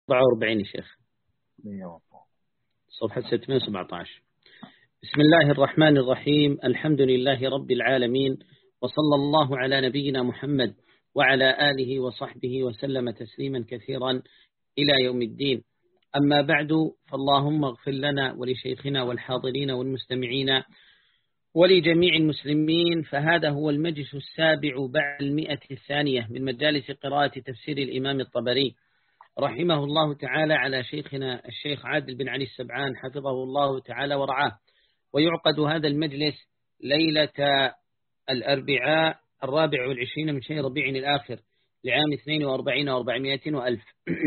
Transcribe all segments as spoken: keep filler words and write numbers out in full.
أربعة وأربعين يا شيخ، صفحة ستمائة وسبعة عشر. بسم الله الرحمن الرحيم، الحمد لله رب العالمين، وصلى الله على نبينا محمد وعلى آله وصحبه وسلم تسليما كثيرا إلى يوم الدين. أما بعد، فاللهم اغفر لنا ولشيخنا والحاضرين والمستمعين ولجميع المسلمين. فهذا هو المجلس السابع بعد المئة الثانية من مجالس قراءة تفسير الإمام الطبري رحمه الله تعالى على شيخنا الشيخ عادل بن علي السبعان حفظه الله تعالى ورعاه. ويعقد هذا المجلس ليلة الأربعاء الرابع والعشرين من شهر ربيع الآخر لعام اثنين وأربعين وأربعمائة وألف.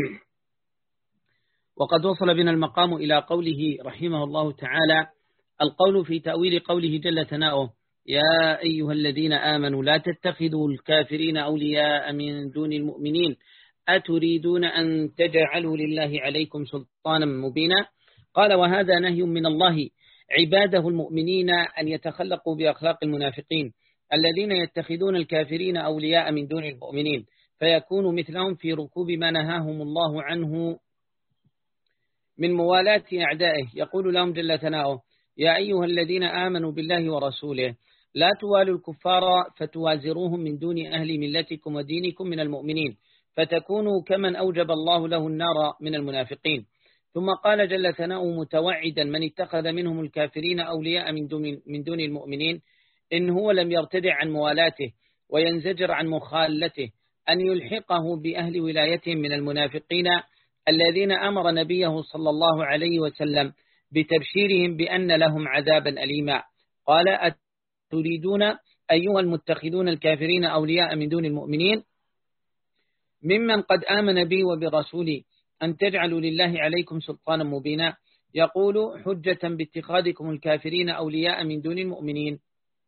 وقد وصل بنا المقام إلى قوله رحمه الله تعالى: القول في تأويل قوله جل ثناؤه: يا أيها الذين آمنوا لا تتخذوا الكافرين أولياء من دون المؤمنين أتريدون أن تجعلوا لله عليكم سلطانا مبينا. قال: وهذا نهي من الله عباده المؤمنين أن يتخلقوا بأخلاق المنافقين الذين يتخذون الكافرين أولياء من دون المؤمنين، فيكونوا مثلهم في ركوب ما نهاهم الله عنه من موالاة أعدائه. يقول لهم جل ثناؤه: يا أيها الذين آمنوا بالله ورسوله لا توالوا الكفار فتوازروهم من دون أهل ملتكم ودينكم من المؤمنين، فتكونوا كمن أوجب الله له النار من المنافقين. ثم قال جل ثناؤه متوعدا من اتخذ منهم الكافرين أولياء من دون, من دون المؤمنين إن هو لم يرتدع عن موالاته وينزجر عن مخالته أن يلحقه بأهل ولايتهم من المنافقين الذين أمر نبيه صلى الله عليه وسلم بتبشيرهم بأن لهم عذابا أليما. قال: أتريدون أيها المتخذون الكافرين أولياء من دون المؤمنين ممن قد آمن بي وبرسولي أن تجعلوا لله عليكم سلطانا مبينا. يقول: حجة باتخاذكم الكافرين أولياء من دون المؤمنين،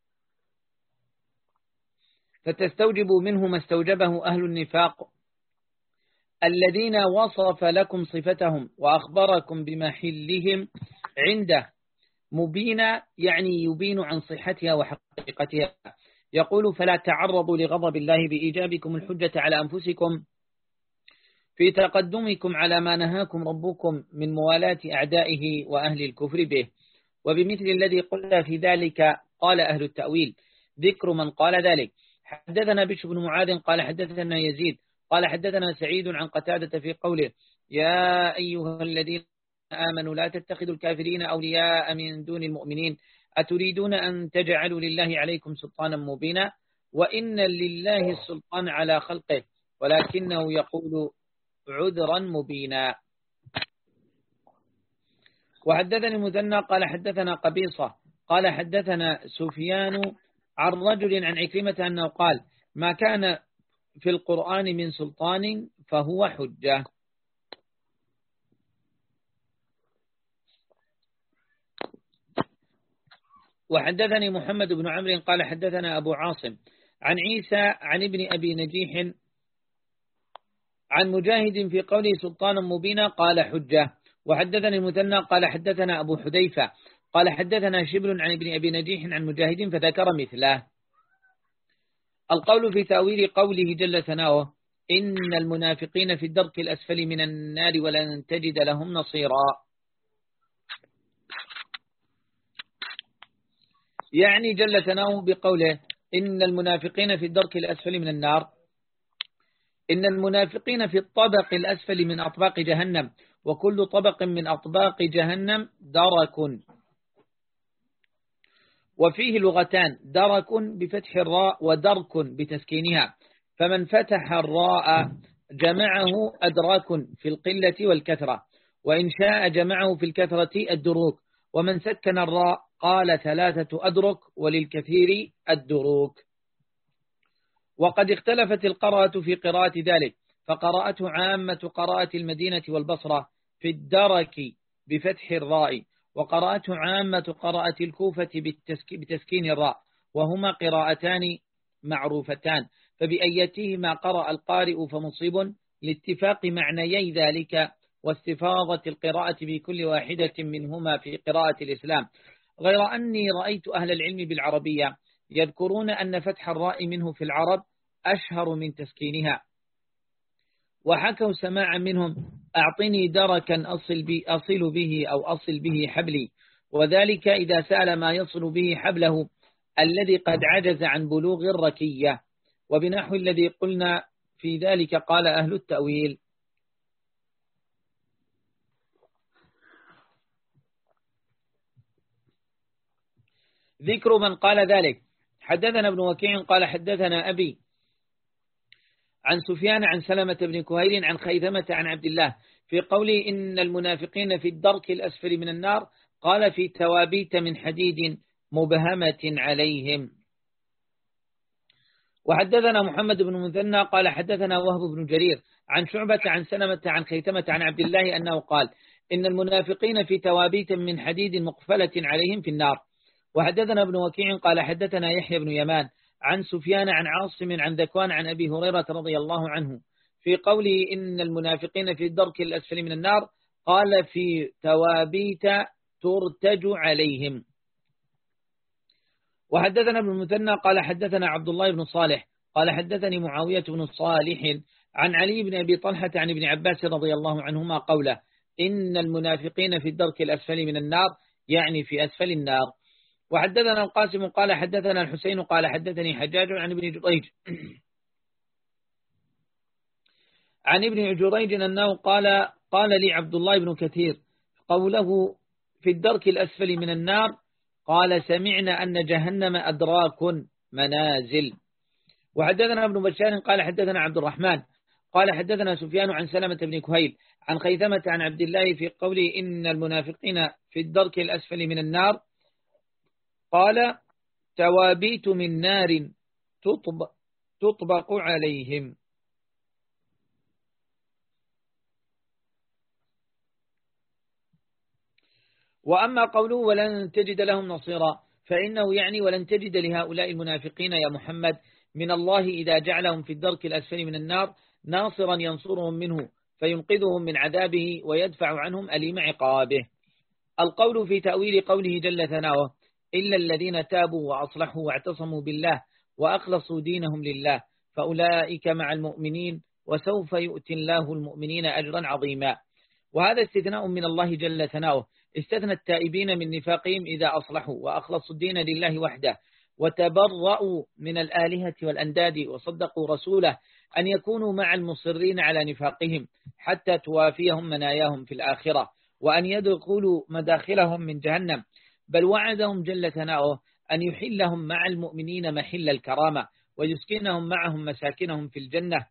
فتستوجبوا منه ما استوجبه أهل النفاق الذين وصف لكم صفتهم وأخبركم بمحلهم عنده مبينا، يعني يبين عن صحتها وحقيقتها. يقول: فلا تعرضوا لغضب الله بإيجابكم الحجة على أنفسكم في تقدمكم على ما نهاكم ربكم من موالاة أعدائه وأهل الكفر به. وبمثل الذي قلنا في ذلك قال أهل التأويل ذكر من قال ذلك. حدثنا بشر بن معاذ قال حدثنا يزيد قال حدثنا سعيد عن قتادة في قوله: يا أيها الذين آمنوا لا تتخذوا الكافرين أولياء من دون المؤمنين أتريدون أن تجعلوا لله عليكم سلطانا مبينا. وإن لله السلطان على خلقه ولكنه يقول عذرا مبينا. وحدثني المثنى قال حدثنا قبيصة قال حدثنا سفيان عن رجل عن عكرمة أنه قال: ما كان في القرآن من سلطان فهو حجة. وحدثني محمد بن عمرو قال حدثنا أبو عاصم عن عيسى عن ابن أبي نجيح عن مجاهد في قوله سلطانا مبينا قال حجة. وحدثني المثنى قال حدثنا أبو حذيفة قال حدثنا شبل عن ابن أبي نجيح عن مجاهد فذكر مثله. القول في تأويل قوله جل ثناؤه: إن المنافقين في الدرك الأسفل من النار ولن تجد لهم نصيرا. يعني جل ثناؤه بقوله إن المنافقين في الدرك الأسفل من النار، إن المنافقين في الطبق الأسفل من أطباق جهنم، وكل طبق من أطباق جهنم درك. وفيه لغتان: درك بفتح الراء ودرك بتسكينها، فمن فتح الراء جمعه أدراك في القلة والكثرة، وإن شاء جمعه في الكثرة الدروك، ومن سكن الراء قال ثلاثة أدرك وللكثير الدروك. وقد اختلفت القراءة في قراءة ذلك، فقراءته عامة قراءة المدينة والبصرة في الدرك بفتح الراء، وقراءته عامة قراءة الكوفة بتسكين الراء، وهما قراءتان معروفتان، فبأيتهما قرأ القارئ فمصيب لاتفاق معنيي ذلك واستفاضة القراءة بكل واحدة منهما في قراءة الإسلام. غير أني رأيت أهل العلم بالعربية يذكرون أن فتح الراء منه في العرب أشهر من تسكينها، وحكوا سماعا منهم أعطني دركا أصل, بي أصل به أو أصل به حبلي، وذلك إذا سأل ما يصل به حبله الذي قد عجز عن بلوغ الركية. وبنحو الذي قلنا في ذلك قال أهل التأويل. ذكر من قال ذلك: حدثنا ابن وكيع قال حدثنا أبي عن سفيان عن سلمة بن كهيل عن خيثمة عن عبد الله في قوله إن المنافقين في الدرك الأسفل من النار، قال في توابيت من حديد مبهمة عليهم. وحدثنا محمد بن مثنى قال حدثنا وهب بن جرير عن شعبة عن سلمة عن خيثمة عن عبد الله أنه قال إن المنافقين في توابيت من حديد مقفلة عليهم في النار. وحدثنا ابن وكيع قال حدثنا يحيى بن يمان عن سفيان عن عاصم عن ذكوان عن أبي هريرة رضي الله عنه في قوله إن المنافقين في الدرك الأسفل من النار، قال في توابيت ترتج عليهم. وحدثنا ابن المثنى قال حدثنا عبد الله بن صالح قال حدثني معاوية بن صالح عن علي بن أبي طلحة عن ابن عباس رضي الله عنهما قوله إن المنافقين في الدرك الأسفل من النار، يعني في أسفل النار. وحدثنا القاسم قال حدثنا الحسين قال حدثني حجاج عن ابن جريج عن ابن جريج أنه قال قال لي عبد الله بن كثير قوله في الدرك الأسفل من النار، قال سمعنا أن جهنم أدراك منازل. وحدثنا ابن بشار قال حدثنا عبد الرحمن قال حدثنا سفيان عن سلمة بن كهيل عن خيثمة عن عبد الله في قوله إن المنافقين في الدرك الأسفل من النار، قال توابيت من نار تطبق, تطبق عليهم. وأما قوله ولن تجد لهم نصيرا، فإنه يعني ولن تجد لهؤلاء المنافقين يا محمد من الله إذا جعلهم في الدرك الأسفل من النار ناصرا ينصرهم منه فينقذهم من عذابه ويدفع عنهم أليم عقابه. القول في تأويل قوله جل ثناؤه إلا الذين تابوا وأصلحوا واعتصموا بالله وأخلصوا دينهم لله فأولئك مع المؤمنين وسوف يؤتي الله المؤمنين أجرا عظيما. وهذا استثناء من الله جل ثناؤه، استثنى التائبين من نفاقهم إذا أصلحوا وأخلصوا الدين لله وحده وتبرأوا من الآلهة والأنداد وصدقوا رسوله أن يكونوا مع المصرين على نفاقهم حتى توافيهم مناياهم في الآخرة وأن يدخلوا مداخلهم من جهنم. بل وعدهم جل ثناؤه أن يحلهم مع المؤمنين محل الكرامة ويسكنهم معهم مساكنهم في الجنة.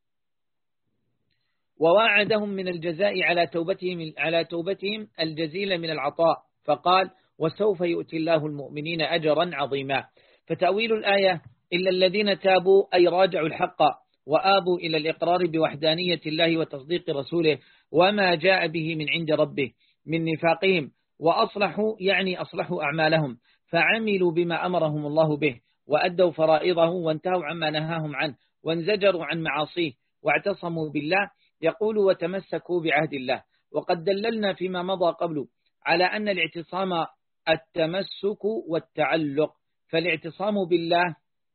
ووعدهم من الجزاء على توبتهم على توبتهم الجزيل من العطاء، فقال وسوف يؤتي الله المؤمنين أجرا عظيما. فتأويل الآية إلا الذين تابوا أي راجعوا الحق وآبوا إلى الإقرار بوحدانية الله وتصديق رسوله وما جاء به من عند ربه من نفاقهم، وأصلحوا يعني أصلحوا أعمالهم فعملوا بما أمرهم الله به وأدوا فرائضه وانتهوا عما نهاهم عنه وانزجروا عن معاصيه واعتصموا بالله. يقول وتمسكوا بعهد الله. وقد دللنا فيما مضى قبل على أن الاعتصام التمسك والتعلق، فالاعتصام بالله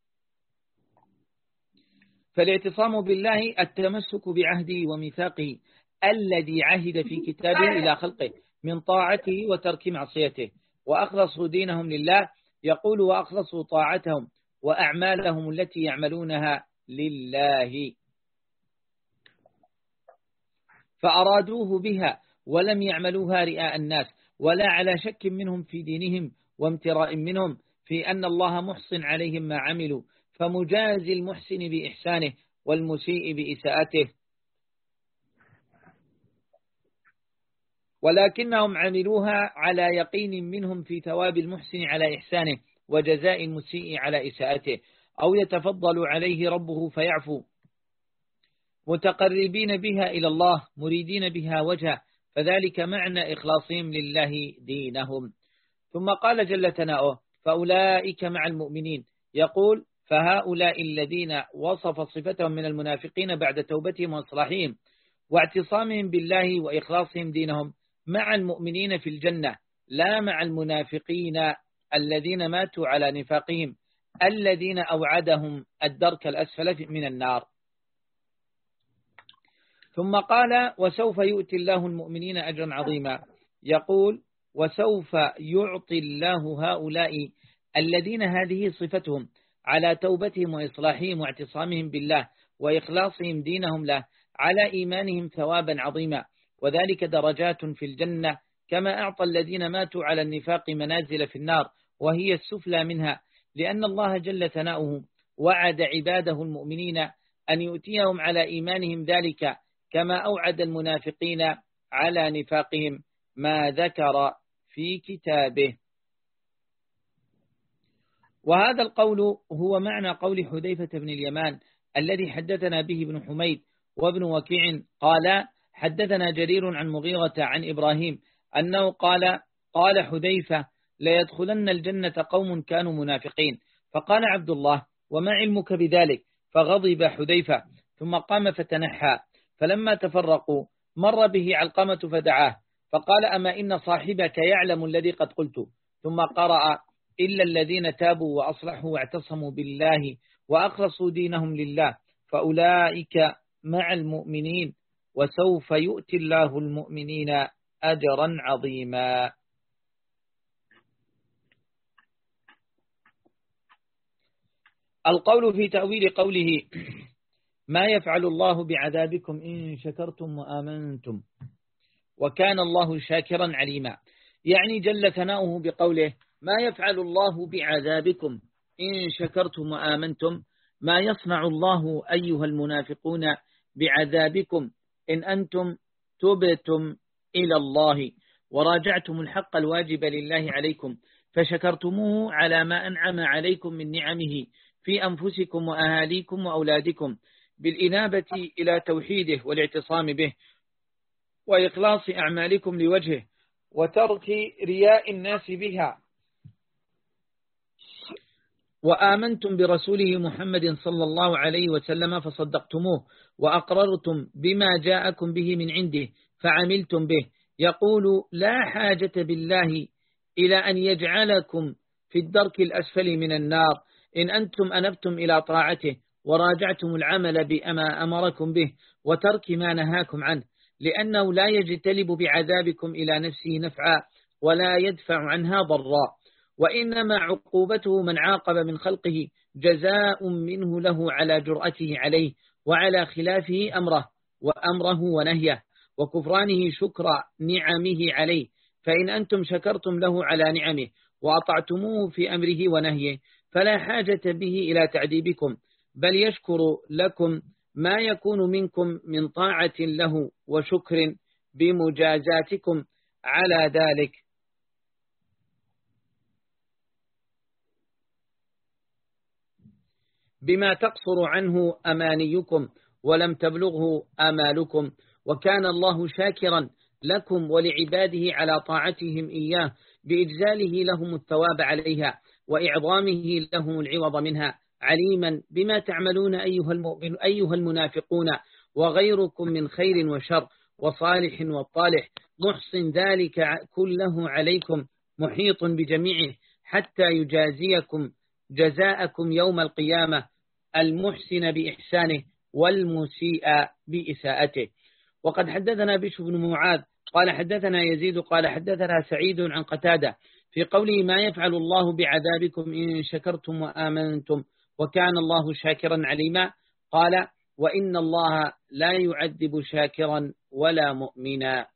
فالاعتصام بالله التمسك بعهده وميثاقه الذي عهد في كتابه إلى خلقه من طاعته وترك معصيته، وأخلصوا دينهم لله. يقول وأخلصوا طاعتهم وأعمالهم التي يعملونها لله فأرادوه بها ولم يعملوها رئاء الناس ولا على شك منهم في دينهم وامتراء منهم في أن الله محصن عليهم ما عملوا، فمجازي المحسن بإحسانه والمسيء بإساءته، ولكنهم عملوها على يقين منهم في ثواب المحسن على إحسانه وجزاء المسيء على إساءته، أو يتفضل عليه ربه فيعفو، متقربين بها إلى الله مريدين بها وجهه، فذلك معنى إخلاصهم لله دينهم. ثم قال جل ثناؤه فأولئك مع المؤمنين، يقول فهؤلاء الذين وصف صفتهم من المنافقين بعد توبتهم وإصلاحهم واعتصامهم بالله وإخلاصهم دينهم مع المؤمنين في الجنة، لا مع المنافقين الذين ماتوا على نفاقهم الذين أوعدهم الدرك الأسفل من النار. ثم قال وسوف يؤتي الله المؤمنين أجرا عظيما. يقول وسوف يعطي الله هؤلاء الذين هذه صفتهم على توبتهم وإصلاحهم واعتصامهم بالله وإخلاصهم دينهم له على إيمانهم ثوابا عظيما، وذلك درجات في الجنة، كما أعطى الذين ماتوا على النفاق منازل في النار وهي السفلى منها، لأن الله جل ثناؤه وعد عباده المؤمنين أن يؤتيهم على إيمانهم ذلك، كما أوعد المنافقين على نفاقهم ما ذكر في كتابه. وهذا القول هو معنى قول حذيفة بن اليمان الذي حدثنا به ابن حميد وابن وكيع قال حدثنا جرير عن مغيرة عن إبراهيم أنه قال قال حذيفة ليدخلن الجنة قوم كانوا منافقين، فقال عبد الله وما علمك بذلك؟ فغضب حذيفة ثم قام فتنحى، فلما تفرقوا مر به علقمة فدعاه فقال أما إن صاحبك يعلم الذي قد قلت، ثم قرأ إلا الذين تابوا وأصلحوا واعتصموا بالله وأخلصوا دينهم لله فأولئك مع المؤمنين وسوف يؤتي الله المؤمنين أجرا عظيما. القول في تأويل قوله ما يفعل الله بعذابكم إن شكرتم وآمنتم وكان الله شاكرا عليما، يعني جل ثناؤه بقوله ما يفعل الله بعذابكم إن شكرتم وآمنتم، ما يصنع الله أيها المنافقون بعذابكم إن أنتم تبتم إلى الله وراجعتم الحق الواجب لله عليكم فشكرتموه على ما أنعم عليكم من نعمه في أنفسكم وأهاليكم وأولادكم بالإنابة إلى توحيده والاعتصام به وإخلاص أعمالكم لوجهه وترك رياء الناس بها، وآمنتم برسوله محمد صلى الله عليه وسلم فصدقتموه وأقررتم بما جاءكم به من عنده فعملتم به. يقول لا حاجة بالله إلى أن يجعلكم في الدرك الأسفل من النار إن أنتم أنبتم إلى طاعته وراجعتم العمل بما أمركم به وترك ما نهاكم عنه، لأنه لا يجتلب بعذابكم إلى نفسه نفعا ولا يدفع عنها ضرا، وإنما عقوبته من عاقب من خلقه جزاء منه له على جرأته عليه وعلى خلافه أمره وأمره ونهيه وكفرانه شكر نعمه عليه، فإن أنتم شكرتم له على نعمه وأطعتموه في أمره ونهيه فلا حاجة به إلى تعذيبكم، بل يشكر لكم ما يكون منكم من طاعة له وشكر بمجازاتكم على ذلك. بما تقصر عنه أمانيكم ولم تبلغه آمالكم، وكان الله شاكرا لكم ولعباده على طاعتهم إياه بإجزاله لهم الثواب عليها وإعظامه لهم العوض منها، عليما بما تعملون أيها المؤمن أيها المنافقون وغيركم من خير وشر وصالح وطالح، محصن ذلك كله عليكم محيط بجميعه حتى يجازيكم جزاءكم يوم القيامة المحسن بإحسانه والمسيء بإساءته. وقد حدثنا بشر بن معاذ قال حدثنا يزيد قال حدثنا سعيد عن قتادة في قوله ما يفعل الله بعذابكم إن شكرتم وآمنتم وكان الله شاكرا عليما، قال وإن الله لا يعذب شاكرا ولا مؤمنا.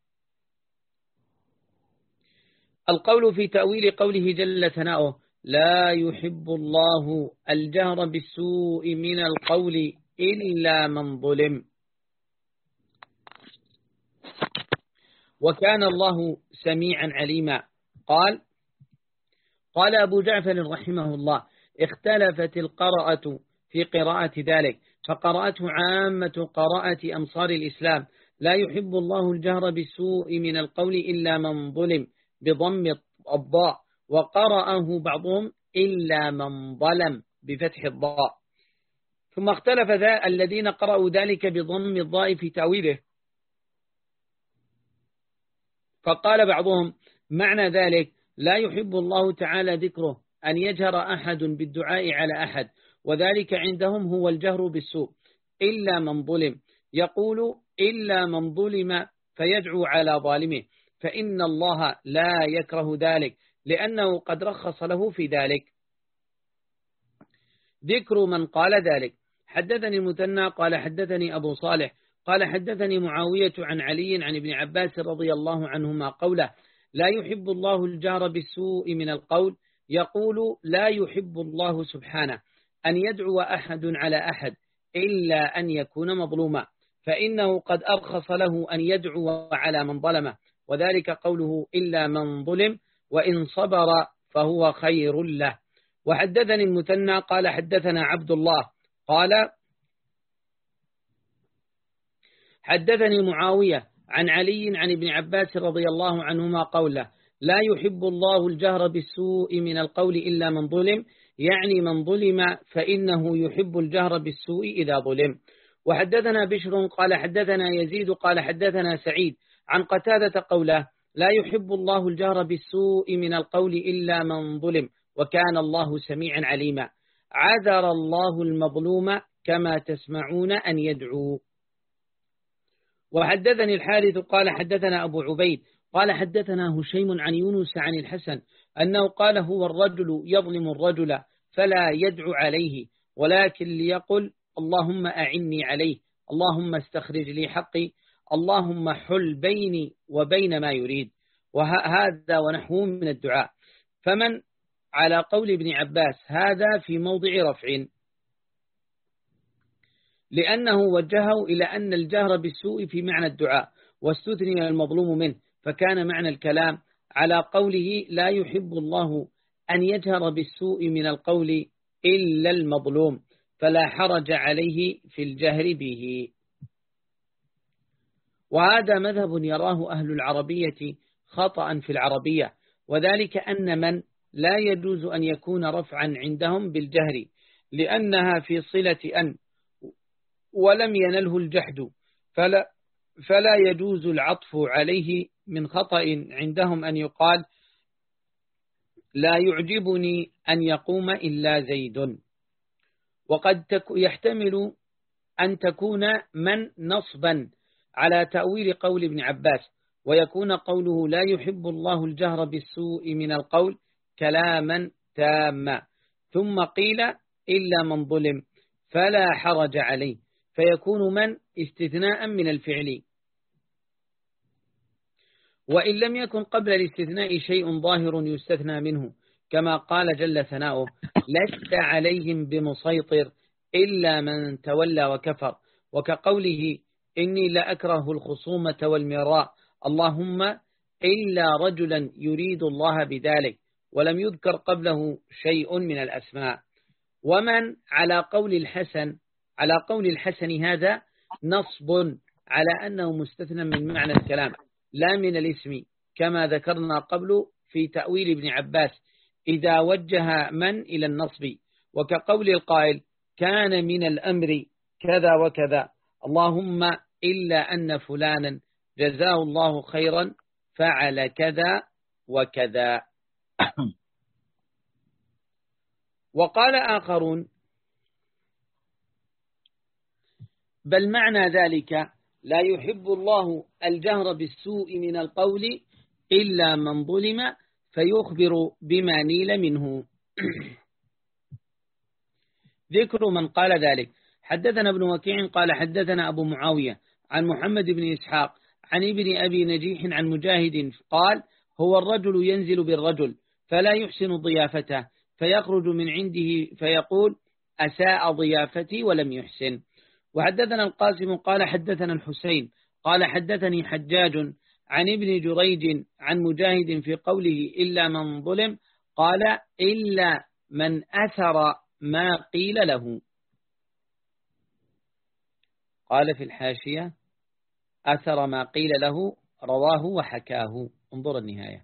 القول في تأويل قوله جل ثناؤه لا يحب الله الجهر بالسوء من القول إلا من ظلم، وكان الله سميعا عليما. قال قال أبو جعفر رحمه الله اختلفت القراءة في قراءة ذلك، فقراءته عامة قراءة أمصار الإسلام لا يحب الله الجهر بالسوء من القول إلا من ظلم بضم الضاء، وقرأه بعضهم إلا من ظلم بفتح الضاء. ثم اختلف ذا الذين قرأوا ذلك بضم الضاء في تأويله، فقال بعضهم معنى ذلك لا يحب الله تعالى ذكره أن يجهر أحد بالدعاء على أحد، وذلك عندهم هو الجهر بالسوء إلا من ظلم. يقول إلا من ظلم فيدعو على ظالمه، فإن الله لا يكره ذلك لأنه قد رخص له في ذلك. ذكر من قال ذلك. حدثني المثنى قال حدثني أبو صالح قال حدثني معاوية عن علي عن ابن عباس رضي الله عنهما قوله: لا يحب الله الجهر بالسوء من القول. يقول: لا يحب الله سبحانه أن يدعو أحد على أحد إلا أن يكون مظلوما، فإنه قد أرخص له أن يدعو على من ظلمه، وذلك قوله: إلا من ظلم، وإن صبر فهو خير له. وحدثني المثنى قال حدثنا عبد الله قال حدثني معاوية عن علي عن ابن عباس رضي الله عنهما قوله: لا يحب الله الجهر بالسوء من القول إلا من ظلم، يعني من ظلم فإنه يحب الجهر بالسوء إذا ظلم. وحدثنا بشر قال حدثنا يزيد قال حدثنا سعيد عن قتادة قوله: لا يحب الله الجهر بالسوء من القول إلا من ظلم، وكان الله سميعا عليما. عذر الله المظلوم كما تسمعون أن يدعو. وحدثني الحارث قال حدثنا أبو عبيد قال حدثنا هشيم عن يونس عن الحسن أنه قال: هو الرجل يظلم الرجل فلا يدعو عليه، ولكن ليقل: اللهم أعني عليه، اللهم استخرج لي حقي، اللهم حل بيني وبين ما يريد. وهذا ونحوه من الدعاء. فمن على قول ابن عباس هذا في موضع رفع، لأنه وجهه إلى أن الجهر بالسوء في معنى الدعاء، واستثني المظلوم منه، فكان معنى الكلام على قوله: لا يحب الله أن يجهر بالسوء من القول إلا المظلوم، فلا حرج عليه في الجهر به. وهذا مذهب يراه أهل العربية خطأ في العربية، وذلك أن من لا يجوز أن يكون رفعا عندهم بالجهر، لأنها في صلة أن ولم ينله الجحد، فلا, فلا يجوز العطف عليه. من خطأ عندهم أن يقال: لا يعجبني أن يقوم إلا زيد. وقد يحتمل أن تكون من نصبا على تأويل قول ابن عباس، ويكون قوله: لا يحب الله الجهر بالسوء من القول كلاما تاما، ثم قيل: إلا من ظلم فلا حرج عليه، فيكون من استثناء من الفعل. وإن لم يكن قبل الاستثناء شيء ظاهر يستثنى منه، كما قال جل ثناؤه: لست عليهم بمسيطر إلا من تولى وكفر، وكقوله: إني لأكره الخصومة والمراء، اللهم إلا رجلا يريد الله بذلك، ولم يذكر قبله شيء من الأسماء. ومن على قول الحسن على قول الحسن هذا نصب على أنه مستثنى من معنى الكلام لا من الاسم، كما ذكرنا قبل في تأويل ابن عباس إذا وجه من إلى النصب. وكقول القائل: كان من الأمر كذا وكذا، اللهم إلا أن فلانا جزاه الله خيرا فعل كذا وكذا. وقال آخرون: بل معنى ذلك: لا يحب الله الجهر بالسوء من القول إلا من ظلم، فيخبر بما نيل منه. ذكر من قال ذلك. حدثنا ابن وكيع قال حدثنا أبو معاوية عن محمد بن إسحاق عن ابن أبي نجيح عن مجاهد قال: هو الرجل ينزل بالرجل فلا يحسن ضيافته، فيخرج من عنده فيقول: أساء ضيافتي ولم يحسن. وحدثنا القاسم قال حدثنا الحسين قال حدثني حجاج عن ابن جريج عن مجاهد في قوله: إلا من ظلم، قال: إلا من أثر ما قيل له. قال في الحاشية: أثر ما قيل له، رواه وحكاه. انظر النهاية.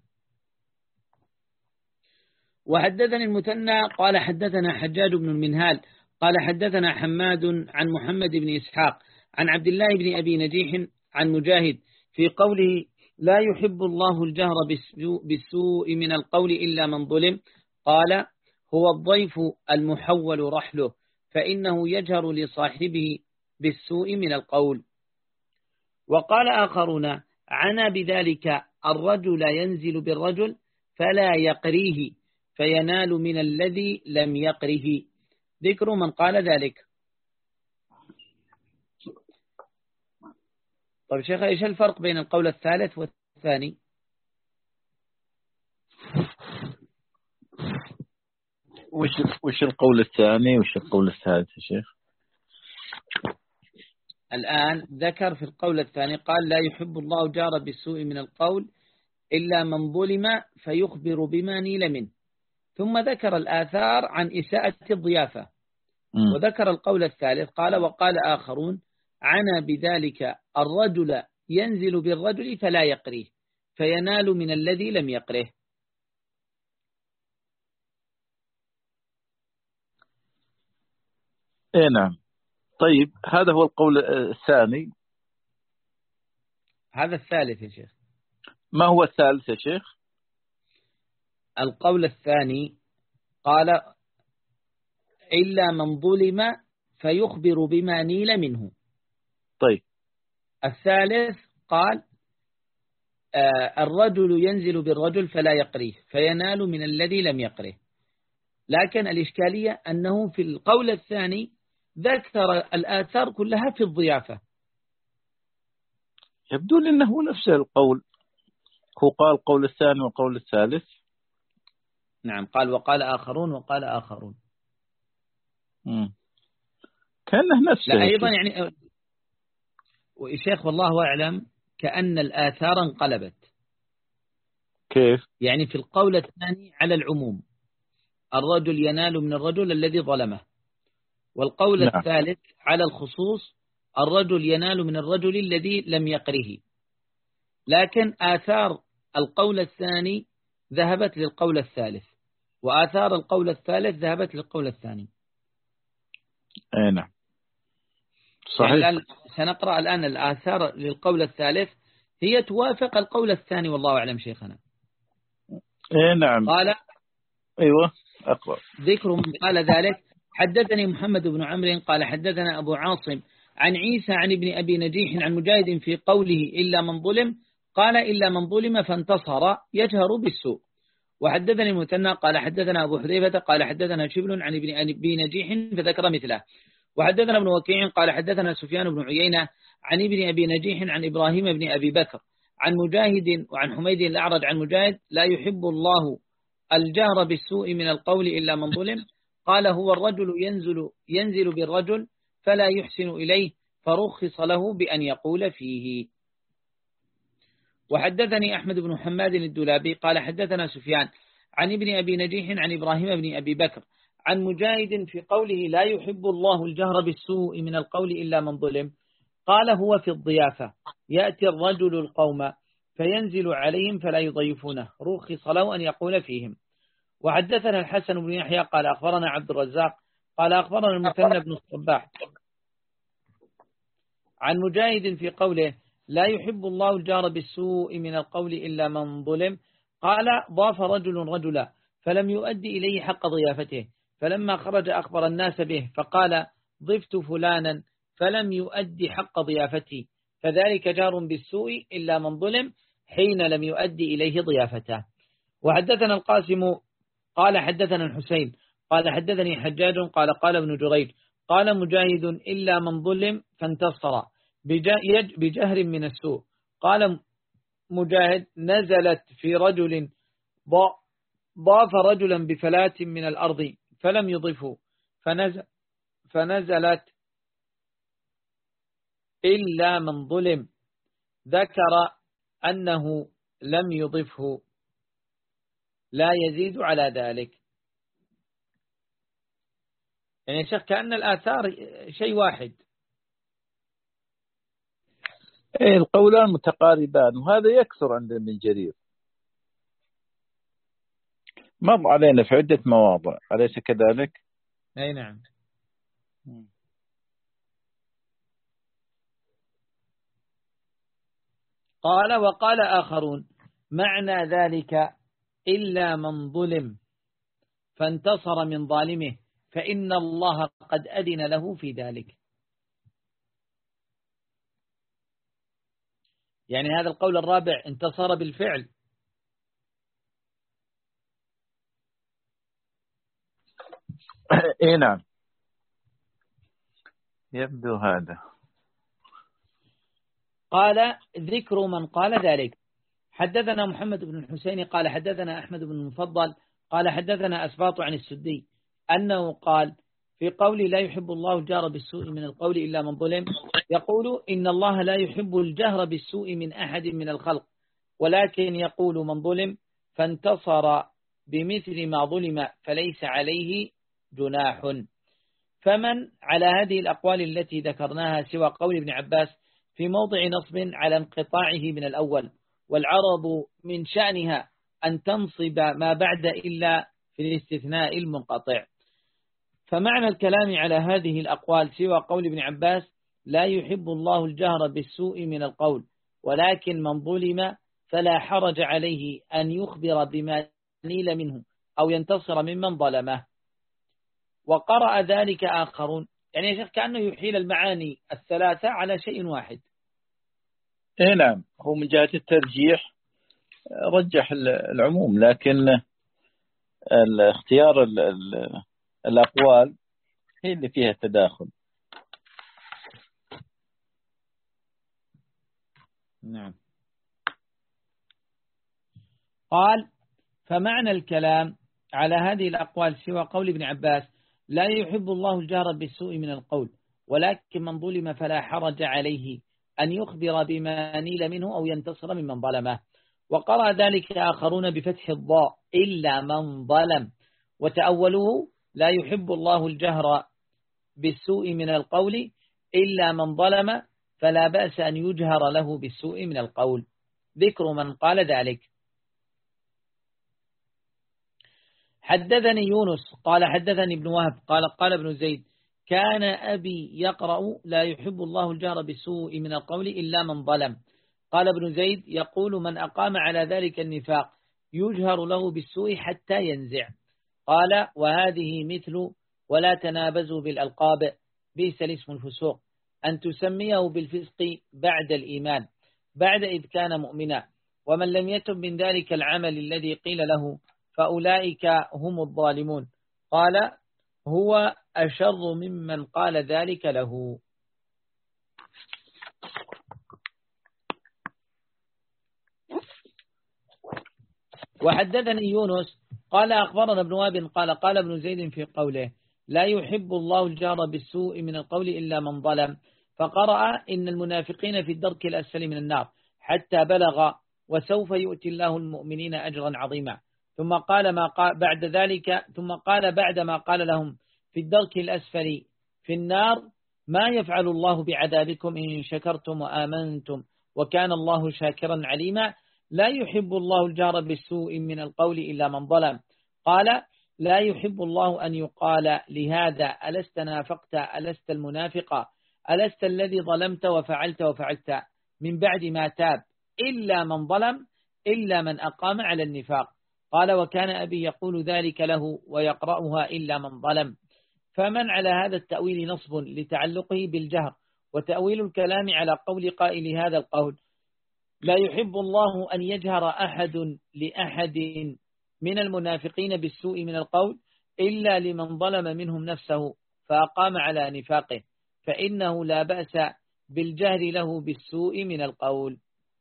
وحدثني المثنى قال حدثنا حجاج بن المنهال قال حدثنا حماد عن محمد بن إسحاق عن عبد الله بن أبي نجيح عن مجاهد في قوله: لا يحب الله الجهر بالسوء من القول إلا من ظلم، قال: هو الضيف المحول رحله، فإنه يجهر لصاحبه بالسوء من القول. وقال آخرون عنا بذلك الرجل ينزل بالرجل فلا يقريه فينال من الذي لم يقره. ذكر من قال ذلك. طيب شيخ، إيش الفرق بين القول الثالث والثاني؟ وش وش القول الثاني وش القول الثالث يا شيخ؟ الآن ذكر في القول الثاني قال لا يحب الله جار بالسوء من القول إلا من ظلم فيخبر بما نيل منه، ثم ذكر الآثار عن إساءة الضيافة. م. وذكر القول الثالث قال وقال آخرون عنا بذلك الرجل ينزل بالرجل فلا يقريه فينال من الذي لم يقره. اي نعم. طيب هذا هو القول الثاني. هذا الثالث يا شيخ. ما هو الثالث يا شيخ؟ القول الثاني قال إلا من ظلم فيخبر بما نيل منه. طيب الثالث قال آه الرجل ينزل بالرجل فلا يقريه فينال من الذي لم يقره. لكن الإشكالية أنه في القول الثاني ذكر الآثار كلها في الضيافة. يبدو لي أنه نفس القول، هو قال القول الثاني والقول الثالث. نعم قال وقال آخرون وقال آخرون. مم. كأنه نفسه. لا أيضا يعني وشيخ والله أعلم كأن الآثار انقلبت. كيف؟ يعني في القول الثاني على العموم الرجل ينال من الرجل الذي ظلمه، والقول نعم. الثالث على الخصوص الرجل ينال من الرجل الذي لم يقره. لكن آثار القول الثاني ذهبت للقول الثالث، وآثار القول الثالث ذهبت للقول الثاني. أي نعم صحيح. يعني سنقرأ الآن الآثار للقول الثالث هي توافق القول الثاني والله أعلم شيخنا. أي نعم. قال أيوة أقرأ. ذكر من قال ذلك حدثني محمد بن عمرو قال حدثنا أبو عاصم عن عيسى عن ابن أبي نجيح عن مجاهد في قوله إلا من ظلم قال إلا من ظلم فانتصر يجهر بالسوء. وحدثني المثنى قال حدثنا أبو حذيفة قال حدثنا شبل عن ابن أبي نجيح فذكر مثله. وحدثنا ابن وكيع قال حدثنا سفيان بن عيينة عن ابن أبي نجيح عن إبراهيم بن أبي بكر عن مجاهد وعن حميد الأعرج عن مجاهد لا يحب الله الجهر بالسوء من القول إلا من ظلم. قال هو الرجل ينزل ينزل بالرجل فلا يحسن إليه فرخص له بأن يقول فيه. وحدثني أحمد بن حماد الدولابي قال حدثنا سفيان عن ابن أبي نجيح عن إبراهيم بن أبي بكر عن مجاهد في قوله لا يحب الله الجهر بالسوء من القول إلا من ظلم. قال هو في الضيافة يأتي الرجل القوم فينزل عليهم فلا يضيفونه رخص له أن يقول فيهم. وحدثنا الحسن بن يحيى قال أخبرنا عبد الرزاق قال أخبرنا المثنى بن الصباح عن مجاهد في قوله لا يحب الله الجار بالسوء من القول إلا من ظلم. قال ضاف رجل رجلا فلم يؤدي إليه حق ضيافته فلما خرج أخبر الناس به فقال ضفت فلانا فلم يؤدي حق ضيافتي فذلك جار بالسوء إلا من ظلم حين لم يؤدي إليه ضيافته. وحدثنا القاسم قال حدثنا الحسين قال حدثني حجاج قال قال ابن جريج قال مجاهد إلا من ظلم فانتصر بجهر من السوء. قال مجاهد نزلت في رجل ضاف رجلا بفلاة من الأرض فلم يضفه فنزل فنزلت إلا من ظلم ذكر أنه لم يضفه لا يزيد على ذلك. يعني يا شيخ كأن الآثار شيء واحد. إيه القولان متقاربان وهذا يكثر عند ابن جرير. مر علينا في عدة مواضع أليس كذلك؟ أي نعم. قال وقال آخرون معنى ذلك إلا من ظلم فانتصر من ظالمه فإن الله قد أذن له في ذلك. يعني هذا القول الرابع انتصر بالفعل. اي نعم يبدو هذا. قال ذكر من قال ذلك. حدثنا محمد بن الحسين قال حدثنا أحمد بن المفضل قال حدثنا أسباط عن السدي أنه قال في قول لا يحب الله الجهر بالسوء من القول إلا من ظلم، يقول إن الله لا يحب الجهر بالسوء من أحد من الخلق، ولكن يقول من ظلم فانتصر بمثل ما ظلم فليس عليه جناح. فمن على هذه الأقوال التي ذكرناها سوى قول ابن عباس في موضع نصب على انقطاعه من الأول، والعرب من شأنها أن تنصب ما بعد إلا في الاستثناء المنقطع. فمعنى الكلام على هذه الأقوال سوى قول ابن عباس لا يحب الله الجهر بالسوء من القول، ولكن من ظلم فلا حرج عليه أن يخبر بما نيل منه أو ينتصر ممن ظلمه. وقرأ ذلك آخرون، يعني يا شيخ كأنه يحيل المعاني الثلاثة على شيء واحد. اي نعم، هو من جهة الترجيح رجح العموم، لكن الاختيار الأقوال هي اللي فيها تداخل. نعم. قال فمعنى الكلام على هذه الأقوال سوى قول ابن عباس لا يحب الله الجهر بالسوء من القول، ولكن من ظلم فلا حرج عليه أن يخبر بما نيل منه أو ينتصر ممن ظلمه. وقرأ ذلك آخرون بفتح الضاء إلا من ظلم، وتأوله لا يحب الله الجهر بالسوء من القول إلا من ظلم فلا بأس أن يجهر له بالسوء من القول. ذكر من قال ذلك. حدثني يونس قال حدثني ابن وهب قال قال ابن زيد كان أبي يقرأ لا يحب الله الجهر بالسوء من القول إلا من ظلم. قال ابن زيد يقول من أقام على ذلك النفاق يجهر له بالسوء حتى ينزع. قال وهذه مثل ولا تنابزوا بالألقاب بئس الاسم الفسوق، أن تسميه بالفسق بعد الإيمان بعد إذ كان مؤمنا، ومن لم يتب من ذلك العمل الذي قيل له فأولئك هم الظالمون. قال هو أشر ممن قال ذلك له. وحدثني يونس قال أخبرنا ابن وهب قال قال ابن زيد في قوله لا يحب الله الجهر بالسوء من القول إلا من ظلم، فقرأ إن المنافقين في الدرك الأسفل من النار حتى بلغ وسوف يؤتي الله المؤمنين أجرا عظيما، ثم قال ما قال بعد ذلك ثم قال بعد ما قال لهم في الدرك الأسفل في النار ما يفعل الله بعذابكم إن شكرتم وآمنتم وكان الله شاكرا عليما، لا يحب الله الجهر بالسوء من القول إلا من ظلم. قال لا يحب الله أن يقال لهذا ألست نافقت ألست المنافق ألست الذي ظلمت وفعلت وفعلت من بعد ما تاب إلا من ظلم إلا من أقام على النفاق. قال وكان أبي يقول ذلك له ويقرأها إلا من ظلم. فمن على هذا التأويل نصب لتعلقه بالجهر، وتأويل الكلام على قول قائل هذا القول لا يحب الله أن يجهر أحد لأحد من المنافقين بالسوء من القول إلا لمن ظلم منهم نفسه فأقام على نفاقه، فإنه لا بأس بالجهر له بالسوء من القول.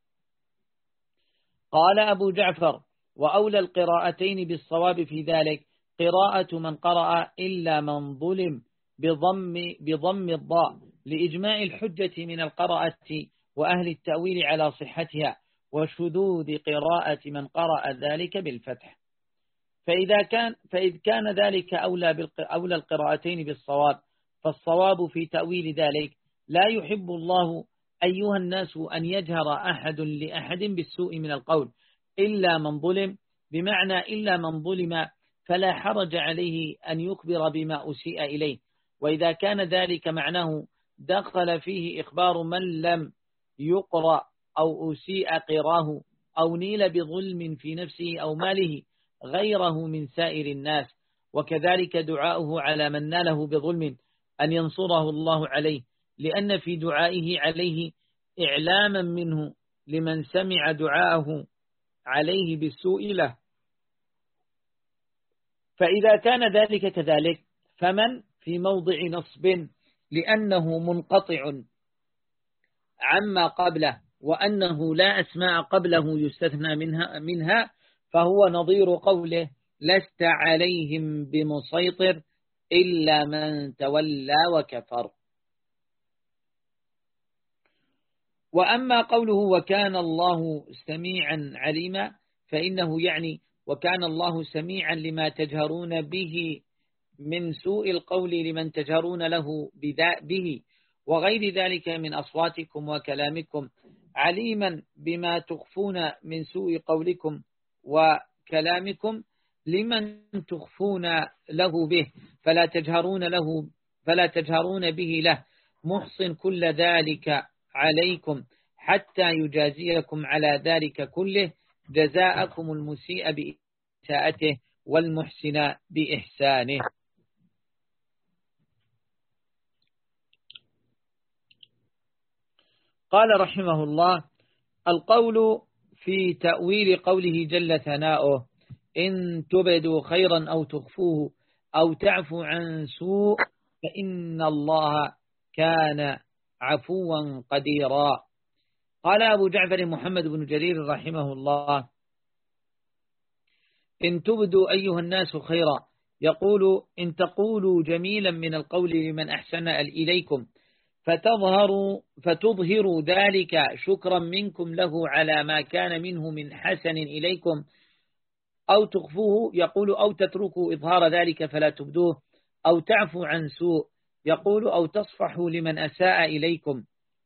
قال أبو جعفر وأولى القراءتين بالصواب في ذلك قراءة من قرأ إلا من ظلم بضم, بضم الضاء لإجماع الحجة من القراءة وأهل التأويل على صحتها، وشذوذ قراءة من قرأ ذلك بالفتح. فإذا كان فإذ كان ذلك أولى, أولى القراءتين بالصواب، فالصواب في تأويل ذلك لا يحب الله أيها الناس أن يجهر أحد لأحد بالسوء من القول إلا من ظلم، بمعنى إلا من ظلم فلا حرج عليه أن يخبر بما أسيء إليه. وإذا كان ذلك معناه دخل فيه إخبار من لم يقرأ أو أسيء قراه أو نيل بظلم في نفسه أو ماله غيره من سائر الناس، وكذلك دعاؤه على من ناله بظلم أن ينصره الله عليه، لأن في دعائه عليه إعلاما منه لمن سمع دعاءه عليه بالسوء له. فإذا كان ذلك كذلك فمن في موضع نصب لأنه منقطع عما قبله وأنه لا أسماء قبله يستثنى منها, منها فهو نظير قوله لست عليهم بمسيطر إلا من تولى وكفر. وأما قوله وكان الله سميعا عليما فإنه يعني وكان الله سميعا لما تجهرون به من سوء القول لمن تجهرون له به وغير ذلك من أصواتكم وكلامكم، عليما بما تخفون من سوء قولكم وكلامكم لمن تخفون له به فلا تجهرون له فلا تجهرون به له، محصن كل ذلك عليكم حتى يجازيكم على ذلك كله جزاءكم المسيء بإساءته والمحسن بإحسانه. قال رحمه الله: القول في تأويل قوله جل ثناؤه إن تبدوا خيرا أو تخفوه أو تعفو عن سوء فإن الله كان عفوا قديرا. قال أبو جعفر محمد بن جرير رحمه الله: إن تبدوا أيها الناس خيرا، يقول إن تقولوا جميلا من القول لمن أحسن إليكم فتظهروا فتظهروا ذلك شكرا منكم له على ما كان منه من حسن إليكم، أو تخفوه يقول أو تتركوا إظهار ذلك فلا تبدوه، أو تعفو عن سوء يقول أو تصفحوا لمن أساء إليكم.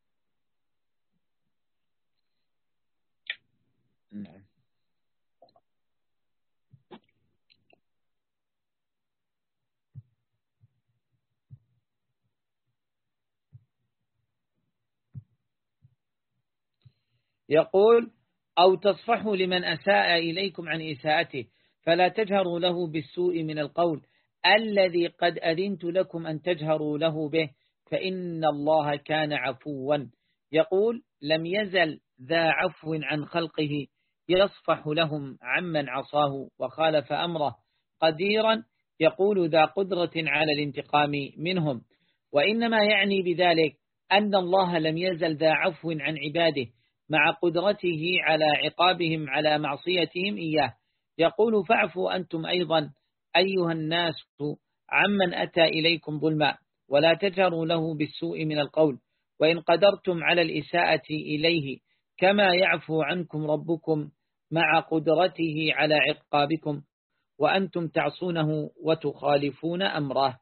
يقول أو تصفحوا لمن أساء إليكم عن إساءته فلا تجهروا له بالسوء من القول الذي قد أذنت لكم أن تجهروا له به فإن الله كان عفوا. يقول لم يزل ذا عفو عن خلقه يصفح لهم عمن عصاه وخالف أمره قديرا، يقول ذا قدرة على الانتقام منهم. وإنما يعني بذلك أن الله لم يزل ذا عفو عن عباده مع قدرته على عقابهم على معصيتهم إياه. يقول فاعفوا أنتم أيضا أيها الناس عمن أتى إليكم ظلما ولا تجهروا له بالسوء من القول، وإن قدرتم على الإساءة إليه كما يعفو عنكم ربكم مع قدرته على عقابكم وأنتم تعصونه وتخالفون أمره.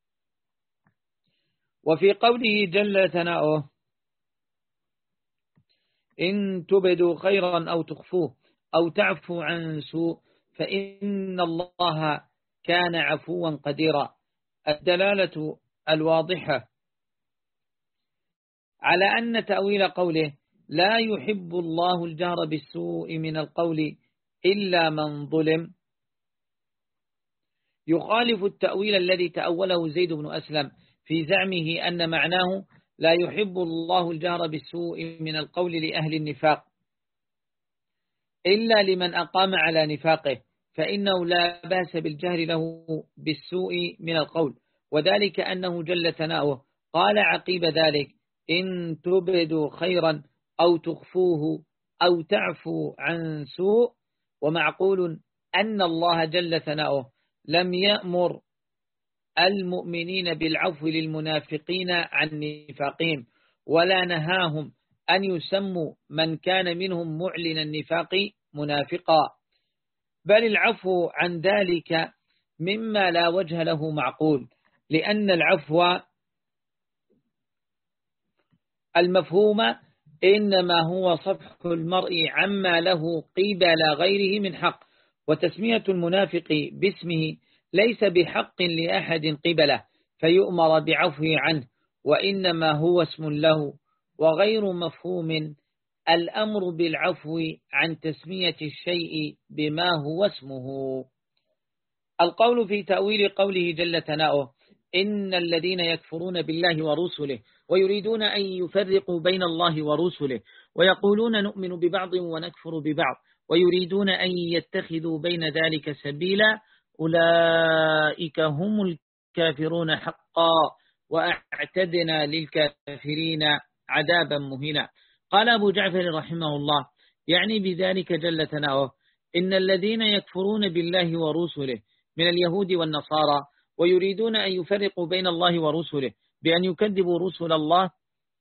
وفي قوله جل ثناؤه إن تبدوا خيرا أو تخفوه أو تعفو عن سوء فإن الله كان عفوا قديرا، الدلالة الواضحة على أن تأويل قوله لا يحب الله الجهر بالسوء من القول إلا من ظلم يخالف التأويل الذي تأوله زيد بن أسلم في زعمه أن معناه لا يحب الله الجهر بالسوء من القول لأهل النفاق إلا لمن أقام على نفاقه، فإنه لا بأس بالجهر له بالسوء من القول، وذلك أنه جل ثناؤه قال عقيب ذلك إن تبدوا خيرا أو تخفوه أو تعفو عن سوء. ومعقول أن الله جل ثناؤه لم يأمر المؤمنين بالعفو للمنافقين عن نفاقهم ولا نهاهم أن يسموا من كان منهم معلن النفاق منافقا، بل العفو عن ذلك مما لا وجه له معقول، لأن العفو المفهوم إنما هو صفح المرء عما له قبل غيره من حق، وتسمية المنافق باسمه ليس بحق لأحد قبله فيؤمر بعفوه عنه، وإنما هو اسم له وغير مفهوم الأمر بالعفو عن تسمية الشيء بما هو اسمه. القول في تأويل قوله جل ثناؤه إن الذين يكفرون بالله ورسله ويريدون أن يفرقوا بين الله ورسله ويقولون نؤمن ببعض ونكفر ببعض ويريدون أن يتخذوا بين ذلك سبيلا أولئك هم الكافرون حقا وأعتدنا للكافرين عذابا مهينا. قال أبو جعفر رحمه الله يعني بذلك جل ثناؤه إن الذين يكفرون بالله ورسله من اليهود والنصارى ويريدون أن يفرقوا بين الله ورسله بأن يكذبوا رسل الله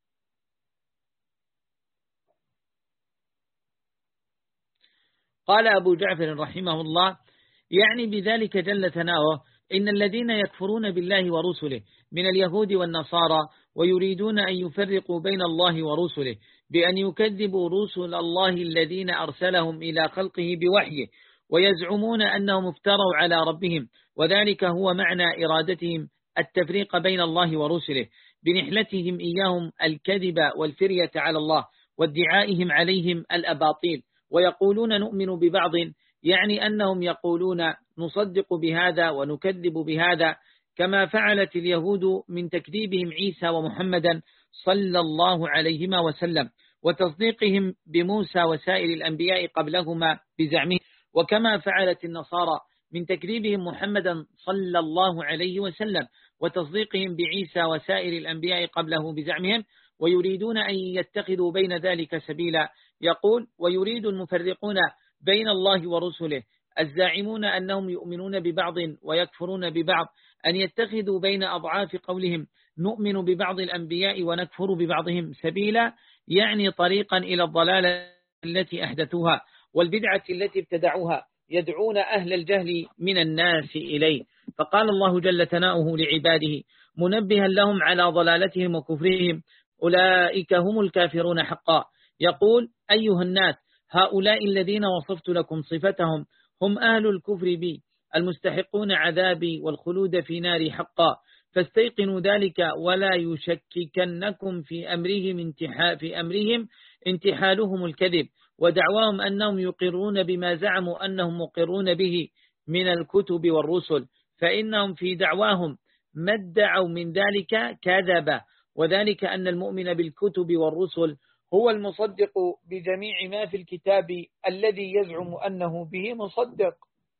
قال أبو جعفر رحمه الله يعني بذلك جل ثناؤه إن الذين يكفرون بالله ورسله من اليهود والنصارى ويريدون أن يفرقوا بين الله ورسله بأن يكذبوا رسل الله الذين أرسلهم إلى خلقه بوحيه ويزعمون أنهم افتروا على ربهم، وذلك هو معنى إرادتهم التفريق بين الله ورسله بنحلتهم إياهم الكذب والفرية على الله وادعائهم عليهم الأباطيل. ويقولون نؤمن ببعض يعني أنهم يقولون نصدق بهذا ونكذب بهذا كما فعلت اليهود من تكذيبهم عيسى ومحمدا صلى الله عليهما وسلم وتصديقهم بموسى وسائر الأنبياء قبلهما بزعمهم، وكما فعلت النصارى من تكذيبهم محمدا صلى الله عليه وسلم وتصديقهم بعيسى وسائر الأنبياء قبله بزعمهم، ويريدون أن يتخذوا بين ذلك سبيلا. يقول ويريد المفرقون بين الله ورسله الزاعمون أنهم يؤمنون ببعض ويكفرون ببعض أن يتخذوا بين أضعاف قولهم نؤمن ببعض الأنبياء ونكفر ببعضهم سبيلا، يعني طريقا إلى الضلالة التي أحدثوها والبدعة التي ابتدعوها يدعون أهل الجهل من الناس إليه. فقال الله جل ثناؤه لعباده منبها لهم على ضلالتهم وكفرهم أولئك هم الكافرون حقا. يقول أيها الناس هؤلاء الذين وصفت لكم صفتهم هم أهل الكفر بي المستحقون عذابي والخلود في نار حقا، فاستيقنوا ذلك ولا يشككنكم في أمرهم انتحا في أمرهم انتحالهم الكذب ودعواهم أنهم يقرون بما زعموا أنهم مقرون به من الكتب والرسل، فإنهم في دعواهم ما ادعوا من ذلك كذب، وذلك أن المؤمن بالكتب والرسل هو المصدق بجميع ما في الكتاب الذي يزعم أنه به مصدق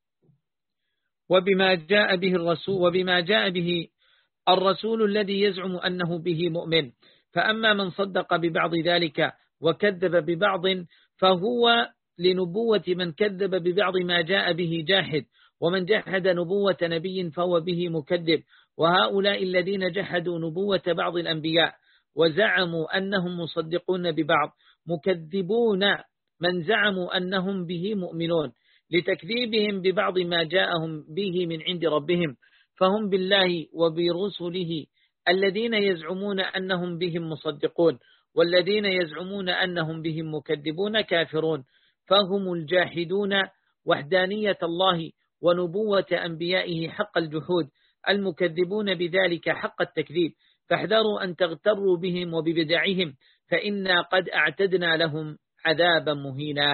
وبما جاء به الرسول وبما جاء به الرسول الذي يزعم أنه به مؤمن. فأما من صدق ببعض ذلك وكذب ببعض فهو لنبوة من كذب ببعض ما جاء به جاحد، ومن جحد نبوة نبي فهو به مكذب. وهؤلاء الذين جحدوا نبوة بعض الأنبياء وزعموا أنهم مصدقون ببعض مكذبون من زعموا أنهم به مؤمنون لتكذيبهم ببعض ما جاءهم به من عند ربهم، فهم بالله وبرسله الذين يزعمون أنهم بهم مصدقون والذين يزعمون أنهم بهم مكذبون كافرون، فهم الجاحدون وحدانية الله ونبوة أنبيائه حق الجحود المكذبون بذلك حق التكذيب، فاحذروا أن تغتروا بهم وببدعهم فإنا قد أعتدنا لهم عذابا مهينا.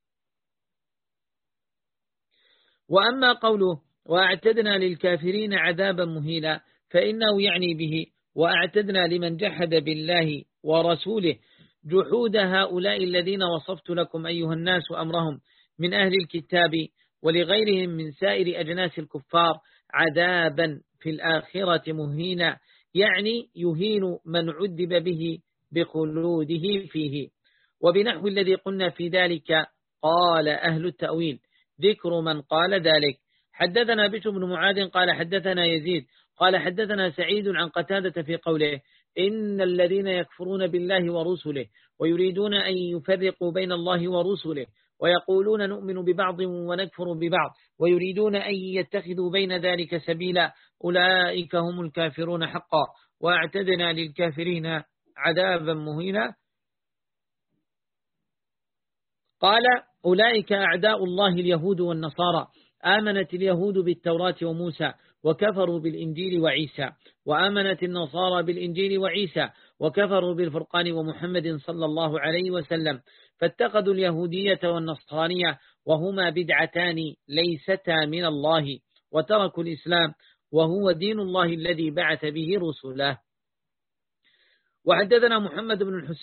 وأما قوله وأعتدنا للكافرين عذابا مهينا فإنه يعني به وأعتدنا لمن جحد بالله ورسوله جحود هؤلاء الذين وصفت لكم أيها الناس أمرهم من أهل الكتاب ولغيرهم من سائر أجناس الكفار عذابا في الآخرة مهينا، يعني يهين من عذب به بخلوده فيه. وبنحو الذي قلنا في ذلك قال أهل التأويل ذكر من قال ذلك. حدثنا بشر بن معاذ قال حدثنا يزيد قال حدثنا سعيد عن قتادة في قوله إن الذين يكفرون بالله ورسله ويريدون أن يفرقوا بين الله ورسله ويقولون نؤمن ببعض ونكفر ببعض ويريدون أن يتخذوا بين ذلك سبيلا أولئك هم الكافرون حقا وأعتدنا للكافرين عذابا مهينا. قال أولئك أعداء الله اليهود والنصارى، آمنت اليهود بالتوراة وموسى وكفروا بالإنجيل وعيسى، وآمنت النصارى بالإنجيل وعيسى وكفروا بالفرقان ومحمد صلى الله عليه وسلم، فاتخذوا اليهودية والنصرانية وهما بدعتان ليستا من الله وتركوا الإسلام وهو دين الله الذي بعث به رسله. وحدثنا محمد بن الحسين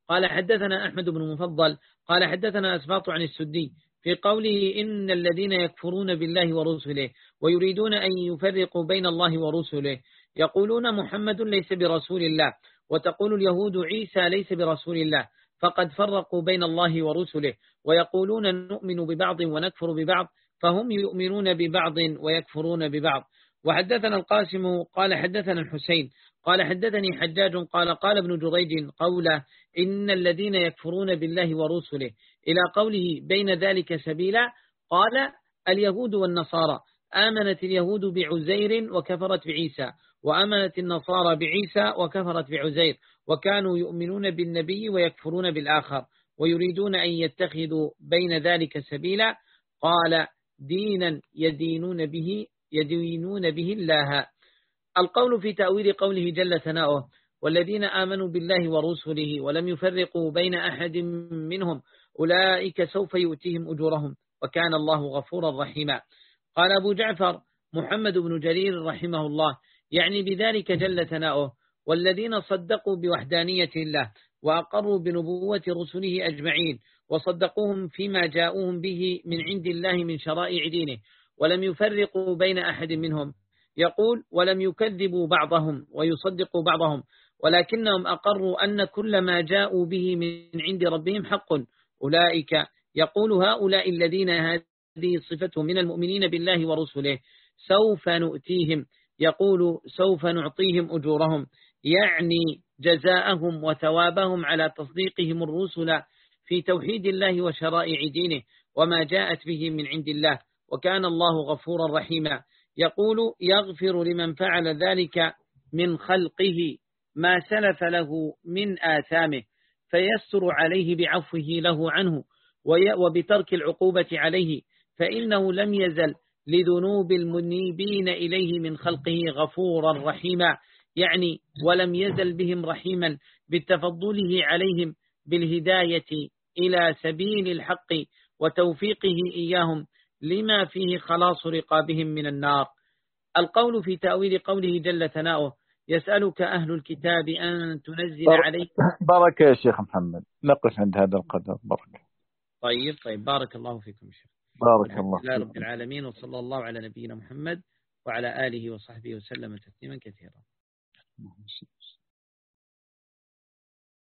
قال حدثنا أحمد بن مفضل قال حدثنا أسباط عن السدي في قوله إن الذين يكفرون بالله ورسله ويريدون أن يفرقوا بين الله ورسله يقولون محمد ليس برسول الله، وتقول اليهود عيسى ليس برسول الله، فقد فرقوا بين الله ورسله، ويقولون نؤمن ببعض ونكفر ببعض، فهم يؤمنون ببعض ويكفرون ببعض. وحدثنا القاسم قال حدثنا الحسين قال حدثني حجاج قال قال ابن جريج قوله إن الذين يكفرون بالله ورسله إلى قوله بين ذلك سبيلا، قال اليهود والنصارى، آمنت اليهود بعزير وكفرت بعيسى، وآمنت النصارى بعيسى وكفرت بعزير، وكانوا يؤمنون بالنبي ويكفرون بالآخر، ويريدون أن يتخذوا بين ذلك سبيلا. قال دينا يدينون به يدينون به الله. القول في تأويل قوله جل ثناؤه والذين آمنوا بالله ورسله ولم يفرقوا بين أحد منهم أولئك سوف يؤتيهم أجورهم وكان الله غفورا رحيما. قال أبو جعفر محمد بن جرير رحمه الله يعني بذلك جل ثناؤه والذين صدقوا بوحدانية الله وأقروا بنبوة رسله أجمعين وصدقوهم فيما جاءوهم به من عند الله من شرائع دينه ولم يفرقوا بين أحد منهم. يقول ولم يكذبوا بعضهم ويصدقوا بعضهم، ولكنهم أقروا أن كل ما جاءوا به من عند ربهم حق. أولئك يقول هؤلاء الذين هذه صفته من المؤمنين بالله ورسله سوف نؤتيهم، يقول سوف نعطيهم أجورهم، يعني جزاءهم وثوابهم على تصديقهم الرسل في توحيد الله وشرائع دينه وما جاءت به من عند الله، وكان الله غفورا رحيما. يقول يغفر لمن فعل ذلك من خلقه ما سلف له من آثامه فيستر عليه بعفوه له عنه وبترك العقوبة عليه، فإنه لم يزل لذنوب المنيبين إليه من خلقه غفورا رحيما، يعني ولم يزل بهم رحيما بتفضله عليهم بالهداية إلى سبيل الحق وتوفيقه إياهم لما فيه خلاص رقابهم من النار. القول في تأويل قوله جل ثناؤه يسألك أهل الكتاب أن تنزل عليك. بركة يا شيخ محمد، نقف عند هذا القدر. بركة. طيب طيب بارك الله فيكم شيخ. بارك الله فيكم. رب العالمين، وصلى الله على نبينا محمد وعلى آله وصحبه وسلم تسليما كثيرا.